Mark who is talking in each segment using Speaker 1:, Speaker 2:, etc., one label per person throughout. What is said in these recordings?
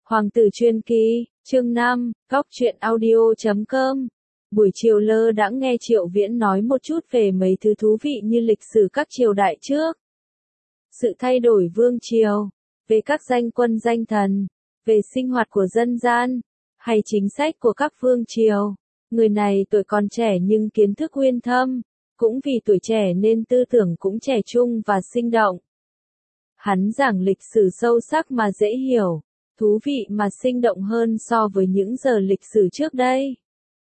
Speaker 1: Hoàng tử truyền kỳ, chương 5, góc truyện audio.com. Buổi chiều lơ đãng nghe Triệu Viễn nói một chút về mấy thứ thú vị như lịch sử các triều đại trước, sự thay đổi vương triều, về các danh quân danh thần, về sinh hoạt của dân gian, hay chính sách của các vương triều. Người này tuổi còn trẻ nhưng kiến thức uyên thâm, cũng vì tuổi trẻ nên tư tưởng cũng trẻ trung và sinh động. Hắn giảng lịch sử sâu sắc mà dễ hiểu, thú vị mà sinh động hơn so với những giờ lịch sử trước đây.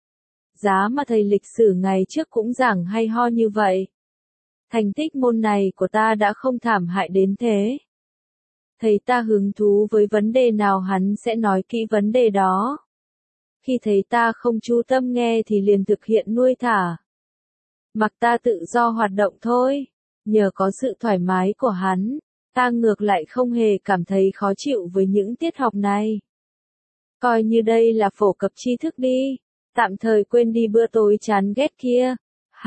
Speaker 1: Giá mà thầy lịch sử ngày trước cũng giảng hay ho như vậy. Thành tích môn này của ta đã không thảm hại đến thế. Thầy ta hứng thú với vấn đề nào hắn sẽ nói kỹ vấn đề đó. Khi thấy ta không chú tâm nghe thì liền thực hiện nuôi thả. Mặc ta tự do hoạt động thôi. Nhờ có sự thoải mái của hắn, ta ngược lại không hề cảm thấy khó chịu với những tiết học này. Coi như đây là phổ cập tri thức đi, tạm thời quên đi bữa tối chán ghét kia.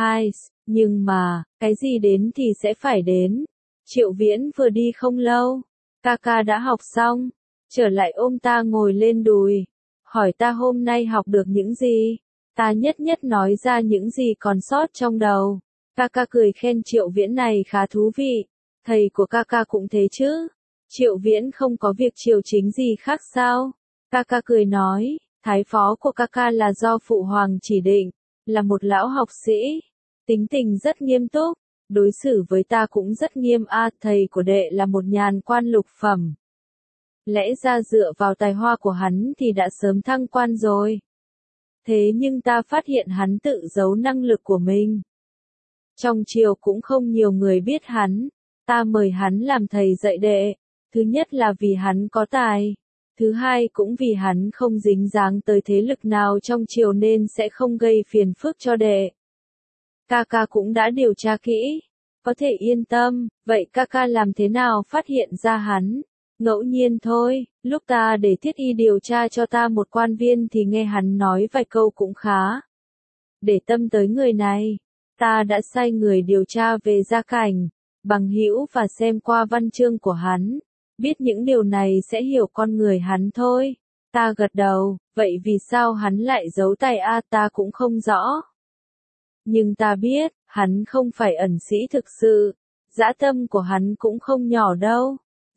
Speaker 1: Nhưng mà, cái gì đến thì sẽ phải đến. Triệu Viễn vừa đi không lâu, ca đã học xong, trở lại ôm ta ngồi lên đùi, hỏi ta hôm nay học được những gì. Ta nhất nhất nói ra những gì còn sót trong đầu. Ca cười khen Triệu Viễn này khá thú vị. Thầy của ca cũng thế chứ. Triệu Viễn không có việc triều chính gì khác sao? Ca cười nói, thái phó của ca là do phụ hoàng chỉ định, là một lão học sĩ, tính tình rất nghiêm túc, đối xử với ta cũng rất nghiêm thầy của đệ là một nhàn quan lục phẩm. Lẽ ra dựa vào tài hoa của hắn thì đã sớm thăng quan rồi. Thế nhưng ta phát hiện hắn tự giấu năng lực của mình. Trong triều cũng không nhiều người biết hắn. Ta mời hắn làm thầy dạy đệ, thứ nhất là vì hắn có tài, thứ hai cũng vì hắn không dính dáng tới thế lực nào trong triều nên sẽ không gây phiền phức cho đệ. Ca cũng đã điều tra kỹ, có thể yên tâm. Vậy ca làm thế nào phát hiện ra hắn? Ngẫu nhiên thôi, lúc ta để Thiết Y điều tra cho ta một quan viên thì nghe hắn nói vài câu cũng khá. Để tâm tới người này, ta đã sai người điều tra về gia cảnh, bằng hữu và xem qua văn chương của hắn. Biết những điều này sẽ hiểu con người hắn thôi. Ta gật đầu, vậy vì sao hắn lại giấu tài ta cũng không rõ. Nhưng ta biết, hắn không phải ẩn sĩ thực sự. Dã tâm của hắn cũng không nhỏ đâu.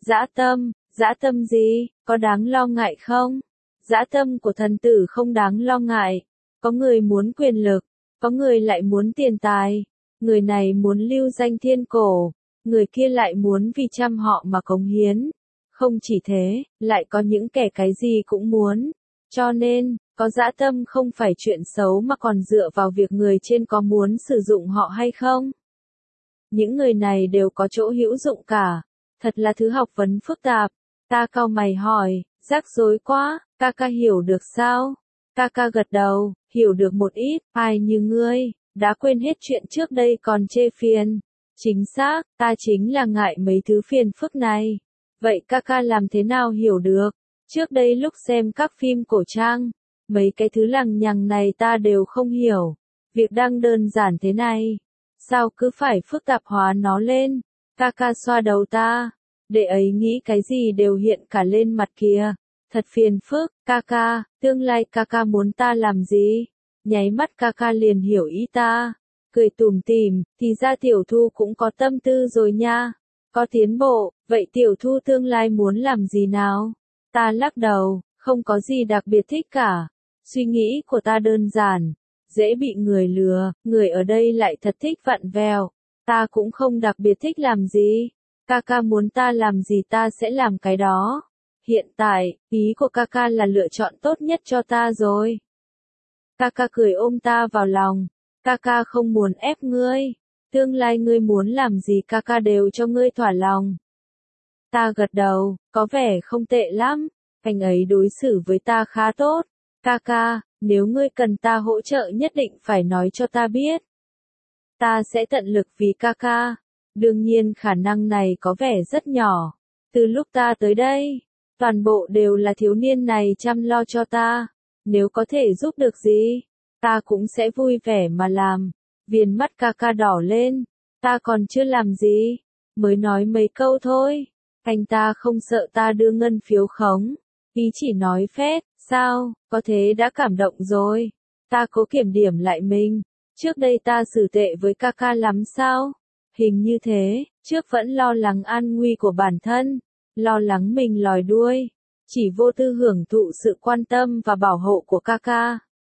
Speaker 1: Dã tâm gì, có đáng lo ngại không? Dã tâm của thần tử không đáng lo ngại. Có người muốn quyền lực, có người lại muốn tiền tài. Người này muốn lưu danh thiên cổ, người kia lại muốn vì trăm họ mà cống hiến. Không chỉ thế, lại có những kẻ cái gì cũng muốn. Cho nên, có dã tâm không phải chuyện xấu mà còn dựa vào việc người trên có muốn sử dụng họ hay không. Những người này đều có chỗ hữu dụng cả. Thật là thứ học vấn phức tạp. Ta cau mày hỏi, rắc rối quá, ca hiểu được sao? Ca gật đầu, hiểu được một ít. Ai như ngươi, đã quên hết chuyện trước đây còn chê phiền. Chính xác, ta chính là ngại mấy thứ phiền phức này. Vậy ca làm thế nào hiểu được? Trước đây lúc xem các phim cổ trang, mấy cái thứ lằng nhằng này ta đều không hiểu. Việc đang đơn giản thế này, sao cứ phải phức tạp hóa nó lên? Ca xoa đầu ta, để ấy nghĩ cái gì đều hiện cả lên mặt kìa. Thật phiền phức. Tương lai ca muốn ta làm gì? Nháy mắt ca liền hiểu ý ta, cười tủm tỉm, thì ra tiểu thu cũng có tâm tư rồi nha. Có tiến bộ, vậy tiểu thu tương lai muốn làm gì nào? Ta lắc đầu, không có gì đặc biệt thích cả. Suy nghĩ của ta đơn giản, dễ bị người lừa, người ở đây lại thật thích vặn vẹo. Ta cũng không đặc biệt thích làm gì. Ca muốn ta làm gì ta sẽ làm cái đó. Hiện tại, ý của ca là lựa chọn tốt nhất cho ta rồi. Ca cười ôm ta vào lòng. Ca không muốn ép ngươi. Tương lai ngươi muốn làm gì ca đều cho ngươi thỏa lòng. Ta gật đầu, có vẻ không tệ lắm. Anh ấy đối xử với ta khá tốt. Ca, nếu ngươi cần ta hỗ trợ nhất định phải nói cho ta biết. Ta sẽ tận lực vì ca. Đương nhiên khả năng này có vẻ rất nhỏ. Từ lúc ta tới đây, toàn bộ đều là thiếu niên này chăm lo cho ta. Nếu có thể giúp được gì, ta cũng sẽ vui vẻ mà làm. Viền mắt ca đỏ lên. Ta còn chưa làm gì, mới nói mấy câu thôi. Anh ta không sợ ta đưa ngân phiếu khống. Ý chỉ nói phét, sao, có thế đã cảm động rồi. Ta cố kiểm điểm lại mình. Trước đây ta xử tệ với Kaka lắm sao? Hình như thế, trước vẫn lo lắng an nguy của bản thân, lo lắng mình lòi đuôi, chỉ vô tư hưởng thụ sự quan tâm và bảo hộ của Kaka.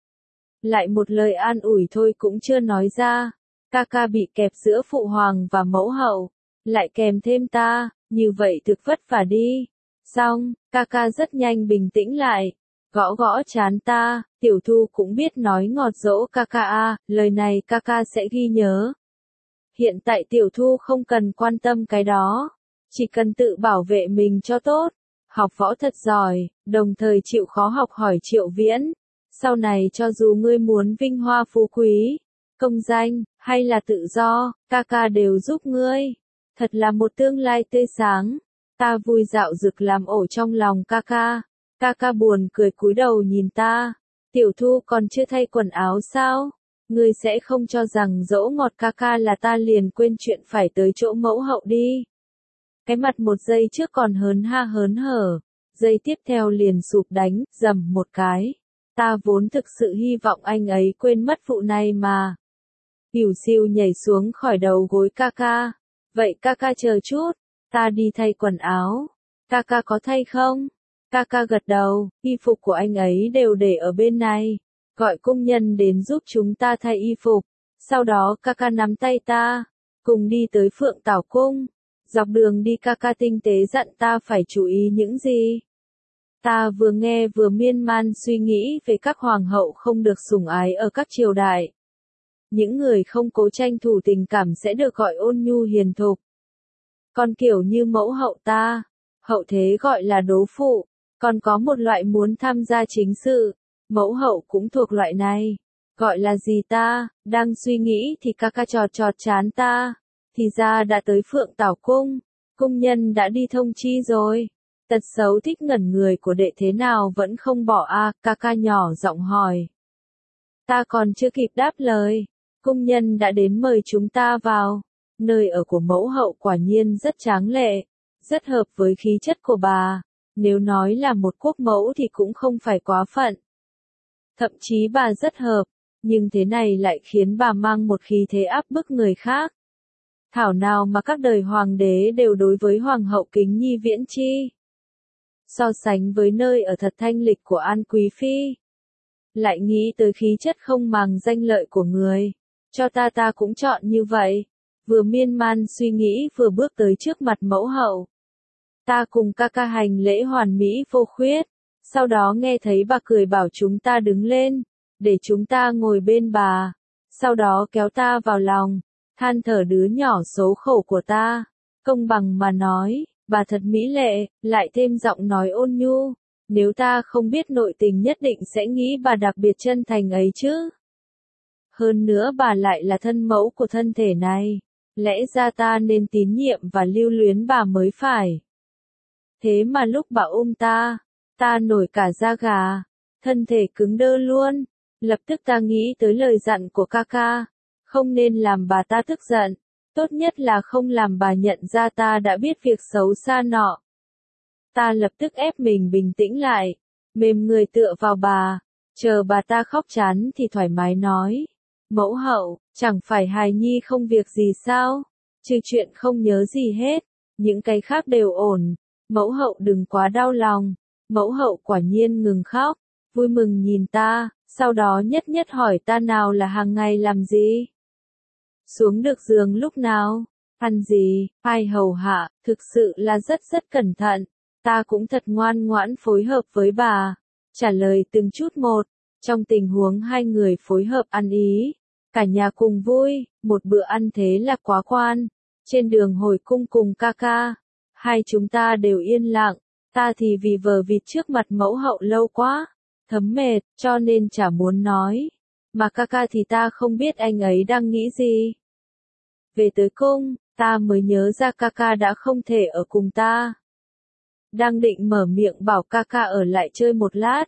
Speaker 1: Lại một lời an ủi thôi cũng chưa nói ra. Kaka bị kẹp giữa phụ hoàng và mẫu hậu, lại kèm thêm ta, như vậy thực vất vả đi. Xong, Kaka rất nhanh bình tĩnh lại, gõ gõ trán ta, Tiểu Thu cũng biết nói ngọt dỗ Kaka à, lời này Kaka sẽ ghi nhớ. Hiện tại Tiểu Thu không cần quan tâm cái đó, chỉ cần tự bảo vệ mình cho tốt, học võ thật giỏi, đồng thời chịu khó học hỏi Triệu Viễn. Sau này cho dù ngươi muốn vinh hoa phú quý, công danh, hay là tự do, Kaka đều giúp ngươi. Thật là một tương lai tươi sáng. Ta vui dạo rực làm ổ trong lòng Kaka. Kaka buồn cười cúi đầu nhìn ta. Tiểu Thu còn chưa thay quần áo sao? Ngươi sẽ không cho rằng dỗ ngọt Kaka là ta liền quên chuyện phải tới chỗ mẫu hậu đi. Cái mặt một giây trước còn hớn ha hớn hở, giây tiếp theo liền sụp đánh, dầm một cái. Ta vốn thực sự hy vọng anh ấy quên mất vụ này mà. Hiểu siêu nhảy xuống khỏi đầu gối Kaka. Vậy Kaka chờ chút, ta đi thay quần áo. Kaka có thay không? Kaka gật đầu, y phục của anh ấy đều để ở bên này. Gọi công nhân đến giúp chúng ta thay y phục. Sau đó Kaka nắm tay ta, cùng đi tới Phượng Tảo Cung. Dọc đường đi Kaka tinh tế dặn ta phải chú ý những gì. Ta vừa nghe vừa miên man suy nghĩ về các hoàng hậu không được sủng ái ở các triều đại. Những người không cố tranh thủ tình cảm sẽ được gọi ôn nhu hiền thục. Còn kiểu như mẫu hậu ta, hậu thế gọi là đố phụ, còn có một loại muốn tham gia chính sự, mẫu hậu cũng thuộc loại này. Gọi là gì ta, đang suy nghĩ thì Kaka chọt chọt chán ta, thì ra đã tới Phượng Tảo Cung, cung nhân đã đi thông chi rồi. Tật xấu thích ngẩn người của đệ thế nào vẫn không bỏ à, Kaka nhỏ giọng hỏi. Ta còn chưa kịp đáp lời, cung nhân đã đến mời chúng ta vào. Nơi ở của mẫu hậu quả nhiên rất tráng lệ, rất hợp với khí chất của bà. Nếu nói là một quốc mẫu thì cũng không phải quá phận. Thậm chí bà rất hợp, nhưng thế này lại khiến bà mang một khí thế áp bức người khác. Thảo nào mà các đời hoàng đế đều đối với hoàng hậu kính nhi viễn chi. So sánh với nơi ở thật thanh lịch của An Quý Phi. Lại nghĩ tới khí chất không màng danh lợi của người. Cho ta cũng chọn như vậy. Vừa miên man suy nghĩ vừa bước tới trước mặt mẫu hậu. Ta cùng Kaka hành lễ hoàn mỹ vô khuyết. Sau đó nghe thấy bà cười bảo chúng ta đứng lên, để chúng ta ngồi bên bà. Sau đó kéo ta vào lòng, than thở đứa nhỏ số khổ của ta. Công bằng mà nói, bà thật mỹ lệ, lại thêm giọng nói ôn nhu. Nếu ta không biết nội tình nhất định sẽ nghĩ bà đặc biệt chân thành ấy chứ. Hơn nữa bà lại là thân mẫu của thân thể này. Lẽ ra ta nên tín nhiệm và lưu luyến bà mới phải. Thế mà lúc bà ôm ta nổi cả da gà, thân thể cứng đơ luôn. Lập tức ta nghĩ tới lời dặn của Kaka, không nên làm bà ta tức giận, tốt nhất là không làm bà nhận ra ta đã biết việc xấu xa nọ. Ta lập tức ép mình bình tĩnh lại, mềm người tựa vào bà, chờ bà ta khóc chán thì thoải mái nói. Mẫu hậu, chẳng phải hài nhi không việc gì sao, trừ chuyện không nhớ gì hết, những cái khác đều ổn, mẫu hậu đừng quá đau lòng. Mẫu hậu quả nhiên ngừng khóc, vui mừng nhìn ta, sau đó nhất nhất hỏi ta nào là hàng ngày làm gì. Xuống được giường lúc nào, ăn gì, ai hầu hạ, thực sự là rất cẩn thận. Ta cũng thật ngoan ngoãn phối hợp với bà, trả lời từng chút một, trong tình huống hai người phối hợp ăn ý, cả nhà cùng vui, một bữa ăn thế là quá quan. Trên đường hồi cung cùng Kaka, hai chúng ta đều yên lặng, ta thì vì vờ vịt trước mặt mẫu hậu lâu quá, thấm mệt, cho nên chả muốn nói, mà Kaka thì ta không biết anh ấy đang nghĩ gì. Về tới cung, ta mới nhớ ra Kaka đã không thể ở cùng ta. Đang định mở miệng bảo Kaka ở lại chơi một lát.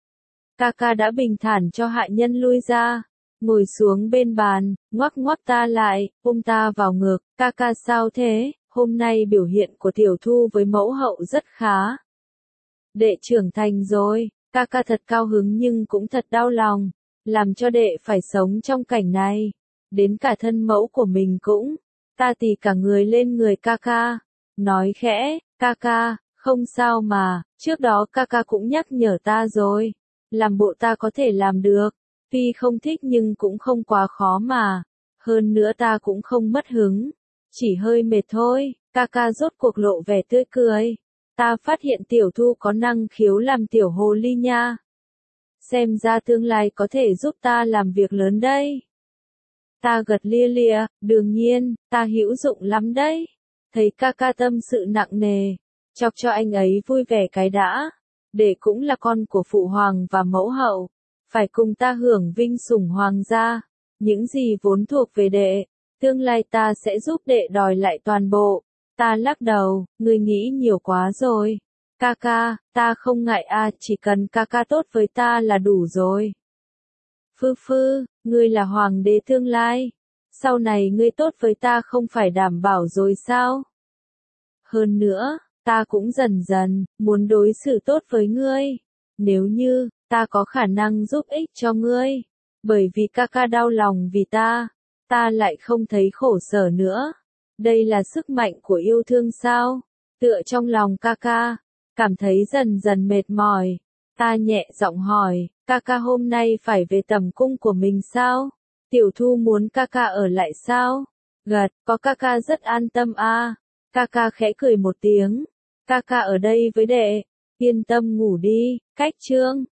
Speaker 1: Kaka đã bình thản cho hạ nhân lui ra, ngồi xuống bên bàn, ngoắc ngoắc ta lại, ôm ta vào ngực. Kaka sao thế, hôm nay biểu hiện của Tiểu Thu với mẫu hậu rất khá. Đệ trưởng thành rồi, ca ca thật cao hứng nhưng cũng thật đau lòng, làm cho đệ phải sống trong cảnh này. Đến cả thân mẫu của mình cũng, ta tì cả người lên người ca ca, nói khẽ, ca ca, không sao mà, trước đó ca ca cũng nhắc nhở ta rồi, làm bộ ta có thể làm được, tuy không thích nhưng cũng không quá khó mà, hơn nữa ta cũng không mất hứng, chỉ hơi mệt thôi, ca ca rốt cuộc lộ vẻ tươi cười. Ta phát hiện tiểu thu có năng khiếu làm tiểu hồ ly nha. Xem ra tương lai có thể giúp ta làm việc lớn đây. Ta gật lia lịa, đương nhiên, ta hữu dụng lắm đấy. Thấy ca ca tâm sự nặng nề, chọc cho anh ấy vui vẻ cái đã. Đệ cũng là con của phụ hoàng và mẫu hậu, phải cùng ta hưởng vinh sủng hoàng gia. Những gì vốn thuộc về đệ, tương lai ta sẽ giúp đệ đòi lại toàn bộ. Ta lắc đầu, ngươi nghĩ nhiều quá rồi. Ca ca, ta không ngại chỉ cần ca ca tốt với ta là đủ rồi. Phư phư, ngươi là hoàng đế tương lai. Sau này ngươi tốt với ta không phải đảm bảo rồi sao? Hơn nữa, ta cũng dần dần, muốn đối xử tốt với ngươi. Nếu như, ta có khả năng giúp ích cho ngươi. Bởi vì ca ca đau lòng vì ta lại không thấy khổ sở nữa. Đây là sức mạnh của yêu thương sao? Tựa trong lòng ca ca, cảm thấy dần dần mệt mỏi. Ta nhẹ giọng hỏi, ca ca hôm nay phải về tầm cung của mình sao? Tiểu thu muốn ca ca ở lại sao? Gật, có ca ca rất an tâm Ca ca khẽ cười một tiếng. Ca ca ở đây với đệ. Yên tâm ngủ đi, cách chương.